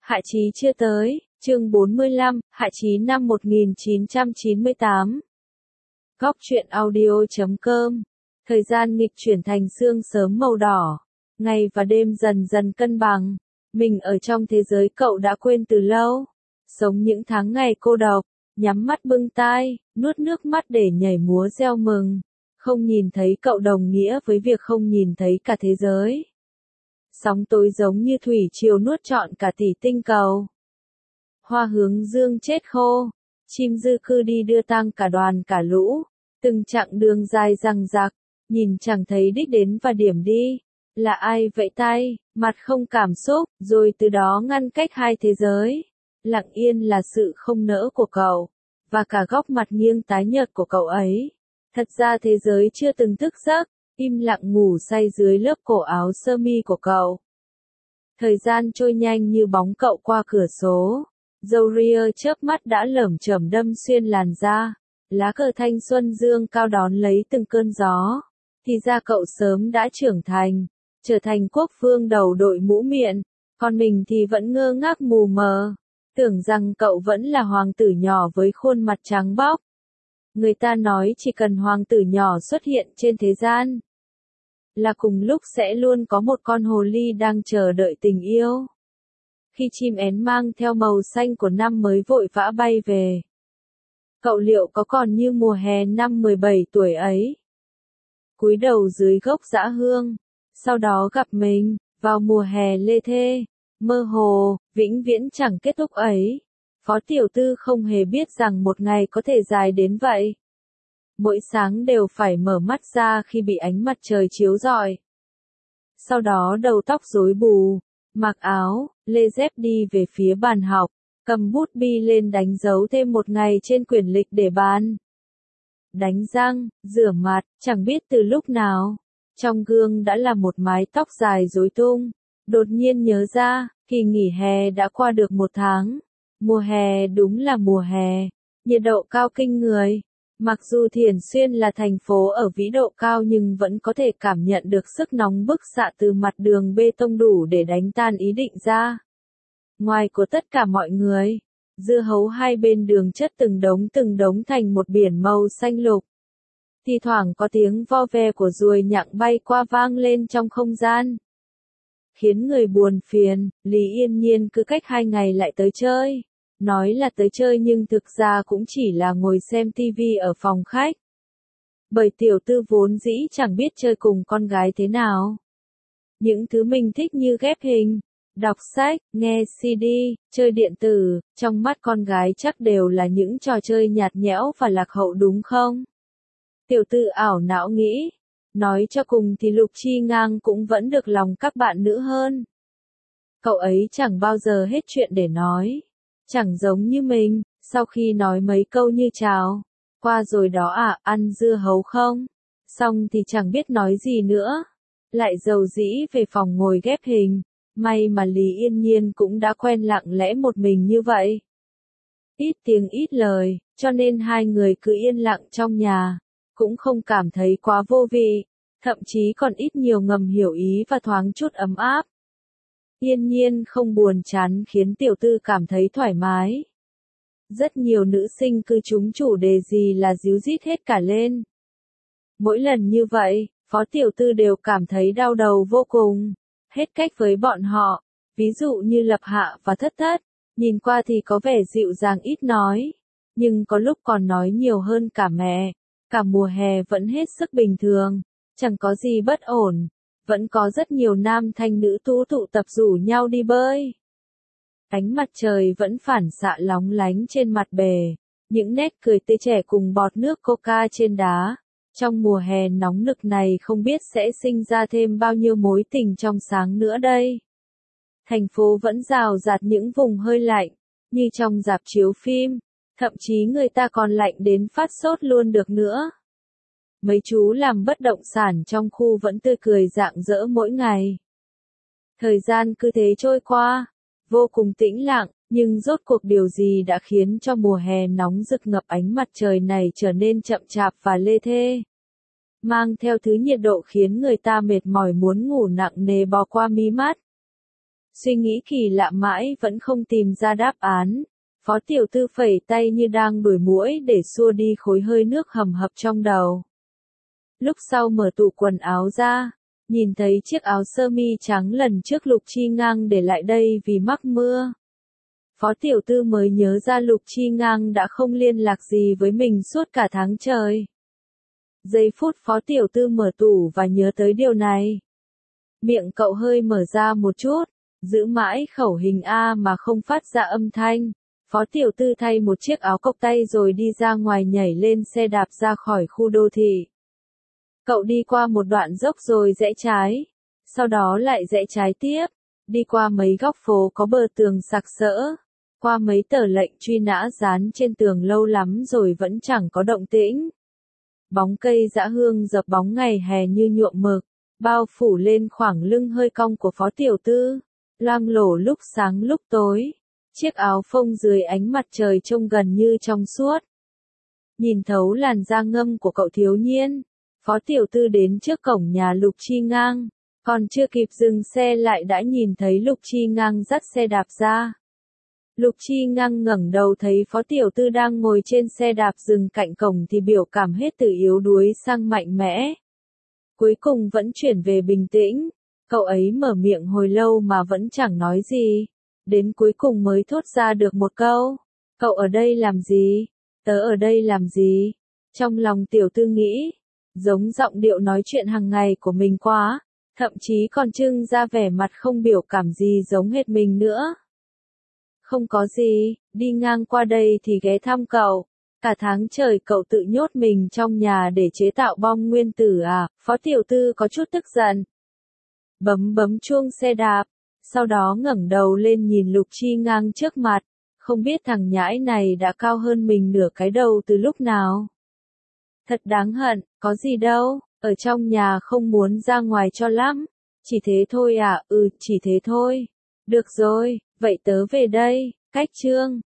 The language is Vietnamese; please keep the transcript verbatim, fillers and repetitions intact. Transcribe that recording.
Hạ Chí chưa tới, chương bốn mươi lăm, Hạ Chí năm một nghìn chín trăm chín mươi tám. Góc truyện audio chấm com. Thời gian nghịch chuyển thành sương sớm màu đỏ. Ngày và đêm dần dần cân bằng. Mình ở trong thế giới cậu đã quên từ lâu. Sống những tháng ngày cô độc, nhắm mắt bưng tai, nuốt nước mắt để nhảy múa reo mừng. Không nhìn thấy cậu đồng nghĩa với việc không nhìn thấy cả thế giới. Sóng tối giống như thủy triều nuốt trọn cả tỷ tinh cầu. Hoa hướng dương chết khô, chim dư cư đi đưa tang cả đoàn cả lũ, từng chặng đường dài răng rạc, nhìn chẳng thấy đích đến và điểm đi. Là ai vẫy tay, mặt không cảm xúc, rồi từ đó ngăn cách hai thế giới. Lặng yên là sự không nỡ của cậu, và cả góc mặt nghiêng tái nhợt của cậu ấy. Thật ra thế giới chưa từng thức giấc, im lặng ngủ say dưới lớp cổ áo sơ mi của cậu. Thời gian trôi nhanh như bóng cậu qua cửa sổ. Dâu ria chớp mắt đã lởm chởm đâm xuyên làn da. Lá cờ thanh xuân dương cao đón lấy từng cơn gió. Thì ra cậu sớm đã trưởng thành, trở thành quốc vương đầu đội mũ miện. Còn mình thì vẫn ngơ ngác mù mờ, tưởng rằng cậu vẫn là hoàng tử nhỏ với khuôn mặt trắng bóc. Người ta nói chỉ cần hoàng tử nhỏ xuất hiện trên thế gian, là cùng lúc sẽ luôn có một con hồ ly đang chờ đợi tình yêu. Khi chim én mang theo màu xanh của năm mới vội vã bay về, cậu liệu có còn như mùa hè năm mười bảy tuổi ấy? Cúi đầu dưới gốc dã hương, sau đó gặp mình, vào mùa hè lê thê, mơ hồ, vĩnh viễn chẳng kết thúc ấy. Phó tiểu tư không hề biết rằng một ngày có thể dài đến vậy. Mỗi sáng đều phải mở mắt ra khi bị ánh mặt trời chiếu rọi. Sau đó đầu tóc rối bù, mặc áo, lê dép đi về phía bàn học, cầm bút bi lên đánh dấu thêm một ngày trên quyển lịch để bàn. Đánh răng, rửa mặt, chẳng biết từ lúc nào, trong gương đã là một mái tóc dài rối tung. Đột nhiên nhớ ra, kỳ nghỉ hè đã qua được một tháng. Mùa hè đúng là mùa hè, nhiệt độ cao kinh người. Mặc dù Thiểm Xuyên là thành phố ở vĩ độ cao nhưng vẫn có thể cảm nhận được sức nóng bức xạ từ mặt đường bê tông đủ để đánh tan ý định ra. Ngoài của tất cả mọi người, dưa hấu hai bên đường chất từng đống từng đống thành một biển màu xanh lục. Thì thoảng có tiếng vo ve của ruồi nhặng bay qua vang lên trong không gian. Khiến người buồn phiền, Lý Yên Nhiên cứ cách hai ngày lại tới chơi. Nói là tới chơi nhưng thực ra cũng chỉ là ngồi xem tivi ở phòng khách. Bởi tiểu tư vốn dĩ chẳng biết chơi cùng con gái thế nào. Những thứ mình thích như ghép hình, đọc sách, nghe xê đê, chơi điện tử, trong mắt con gái chắc đều là những trò chơi nhạt nhẽo và lạc hậu đúng không? Tiểu tư ảo não nghĩ. Nói cho cùng thì Lục Chi Ngang cũng vẫn được lòng các bạn nữ hơn. Cậu ấy chẳng bao giờ hết chuyện để nói. Chẳng giống như mình, sau khi nói mấy câu như chào, qua rồi đó à, ăn dưa hấu không? Xong thì chẳng biết nói gì nữa. Lại dầu dĩ về phòng ngồi ghép hình. May mà Lý Yên Nhiên cũng đã quen lặng lẽ một mình như vậy. Ít tiếng ít lời, cho nên hai người cứ yên lặng trong nhà. Cũng không cảm thấy quá vô vị, thậm chí còn ít nhiều ngầm hiểu ý và thoáng chút ấm áp. Yên Nhiên không buồn chán khiến tiểu tư cảm thấy thoải mái. Rất nhiều nữ sinh cứ trúng chủ đề gì là díu dít hết cả lên. Mỗi lần như vậy, phó tiểu tư đều cảm thấy đau đầu vô cùng. Hết cách với bọn họ, ví dụ như Lập Hạ và Thất Thất, nhìn qua thì có vẻ dịu dàng ít nói, nhưng có lúc còn nói nhiều hơn cả mẹ. Cả mùa hè vẫn hết sức bình thường, chẳng có gì bất ổn, vẫn có rất nhiều nam thanh nữ tú tụ tập rủ nhau đi bơi. Ánh mặt trời vẫn phản xạ lóng lánh trên mặt bể, những nét cười tươi trẻ cùng bọt nước coca trên đá. Trong mùa hè nóng nực này không biết sẽ sinh ra thêm bao nhiêu mối tình trong sáng nữa đây. Thành phố vẫn rào rạt những vùng hơi lạnh, như trong rạp chiếu phim. Thậm chí người ta còn lạnh đến phát sốt luôn được nữa. Mấy chú làm bất động sản trong khu vẫn tươi cười rạng rỡ mỗi ngày. Thời gian cứ thế trôi qua, vô cùng tĩnh lặng, nhưng rốt cuộc điều gì đã khiến cho mùa hè nóng rực ngập ánh mặt trời này trở nên chậm chạp và lê thê. Mang theo thứ nhiệt độ khiến người ta mệt mỏi muốn ngủ nặng nề bò qua mí mắt. Suy nghĩ kỳ lạ mãi vẫn không tìm ra đáp án. Phó tiểu thư phẩy tay như đang đuổi muỗi để xua đi khối hơi nước hầm hập trong đầu. Lúc sau mở tủ quần áo ra, nhìn thấy chiếc áo sơ mi trắng lần trước Lục Chi Ngang để lại đây vì mắc mưa. Phó tiểu thư mới nhớ ra Lục Chi Ngang đã không liên lạc gì với mình suốt cả tháng trời. Giây phút phó tiểu thư mở tủ và nhớ tới điều này. Miệng cậu hơi mở ra một chút, giữ mãi khẩu hình A mà không phát ra âm thanh. Phó tiểu thư thay một chiếc áo cộc tay rồi đi ra ngoài nhảy lên xe đạp ra khỏi khu đô thị. Cậu đi qua một đoạn dốc rồi rẽ trái, sau đó lại rẽ trái tiếp, đi qua mấy góc phố có bờ tường sặc sỡ, qua mấy tờ lệnh truy nã dán trên tường lâu lắm rồi vẫn chẳng có động tĩnh. Bóng cây dã hương dập bóng ngày hè như nhuộm mực, bao phủ lên khoảng lưng hơi cong của phó tiểu thư, loang lổ lúc sáng lúc tối. Chiếc áo phông dưới ánh mặt trời trông gần như trong suốt. Nhìn thấu làn da ngâm của cậu thiếu niên, phó tiểu thư đến trước cổng nhà Lục Chi Ngang, còn chưa kịp dừng xe lại đã nhìn thấy Lục Chi Ngang dắt xe đạp ra. Lục Chi Ngang ngẩng đầu thấy phó tiểu thư đang ngồi trên xe đạp dừng cạnh cổng thì biểu cảm hết từ yếu đuối sang mạnh mẽ. Cuối cùng vẫn chuyển về bình tĩnh, cậu ấy mở miệng hồi lâu mà vẫn chẳng nói gì. Đến cuối cùng mới thốt ra được một câu, cậu ở đây làm gì? Tớ ở đây làm gì? Trong lòng tiểu thư nghĩ, giống giọng điệu nói chuyện hàng ngày của mình quá, thậm chí còn trưng ra vẻ mặt không biểu cảm gì giống hệt mình nữa. Không có gì, đi ngang qua đây thì ghé thăm cậu. Cả tháng trời cậu tự nhốt mình trong nhà để chế tạo bom nguyên tử à? Phó tiểu thư có chút tức giận. Bấm bấm chuông xe đạp. Sau đó ngẩng đầu lên nhìn Lục Chi Ngang trước mặt, không biết thằng nhãi này đã cao hơn mình nửa cái đầu từ lúc nào. Thật đáng hận, có gì đâu, ở trong nhà không muốn ra ngoài cho lắm. Chỉ thế thôi à, ừ, chỉ thế thôi. Được rồi, vậy tớ về đây, cách chương.